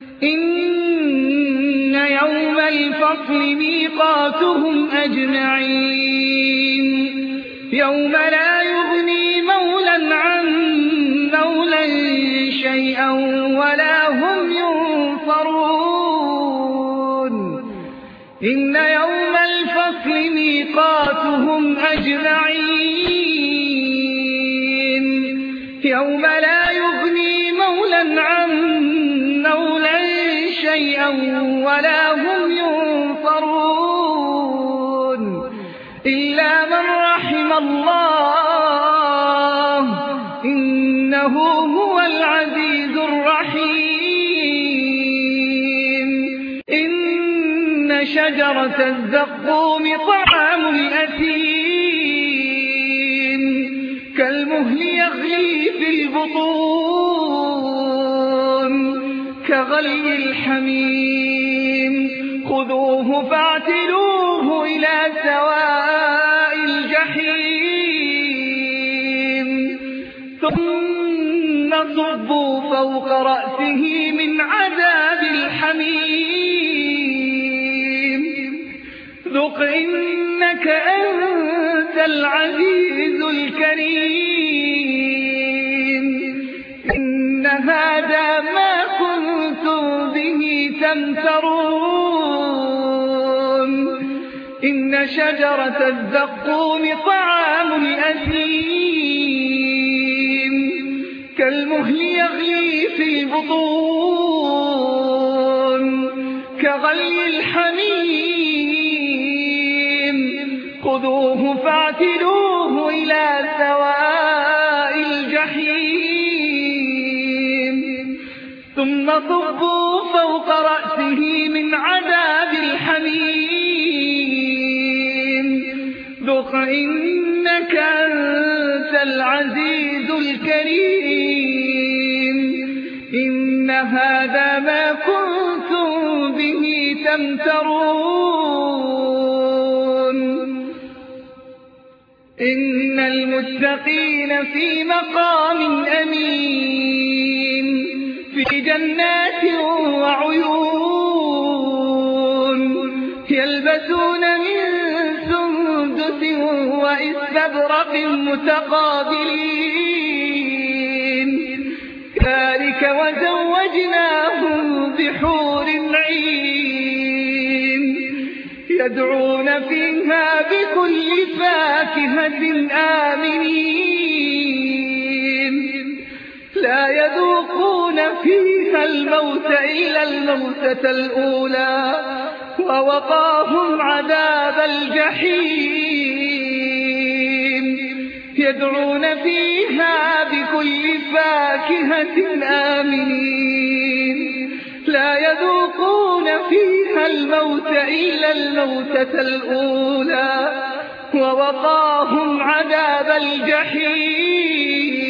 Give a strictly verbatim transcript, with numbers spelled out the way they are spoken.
إن يوم الفصل ميقاتهم أجمعين يوم لا يغني مولا عن مولا شيئا ولا هم ينصرون إن يوم الفصل ميقاتهم أجمعين يوم لا يغني مولا عن مولا شيئا ولا هم ينصرون إلا من رحم الله إنه هو العزيز الرحيم إن شجرة الزقوم طعام الأثيم كالمهل يغلي في البطون كغلي الحميم خذوه فاعتلوه إلى سواء الجحيم ثم صبوا فوق رأسه من عذاب الحميم ذق إنك أنت العزيز الكريم إن هذا ما كنتم به تمترون إن شجرة الزقوم طعام الأثيم كالمهل يغلي في البطون كغلي الحميم خذوه فاعتلوه إلى سواء الجحيم ثم صبوا فوق رأسه من عذاب الحميم ذق إنك أنت العزيز الكريم إن هذا ما كنتم به تمترون إن المتقين في مقام أمين في جنات وعيون يلبسون من سندس وإستبرق متقابلين ذلك وزوجناهم بحور عين يدعون فيها بكل فاكهة آمنين لا يذوقون فيها الموت إلا الموتة الأولى ووقاهم عذاب الجحيم يدعون فيها بكل فاكهة آمنين لا يذوقون فيها الموت إلا الموتة الأولى ووقاهم عذاب الجحيم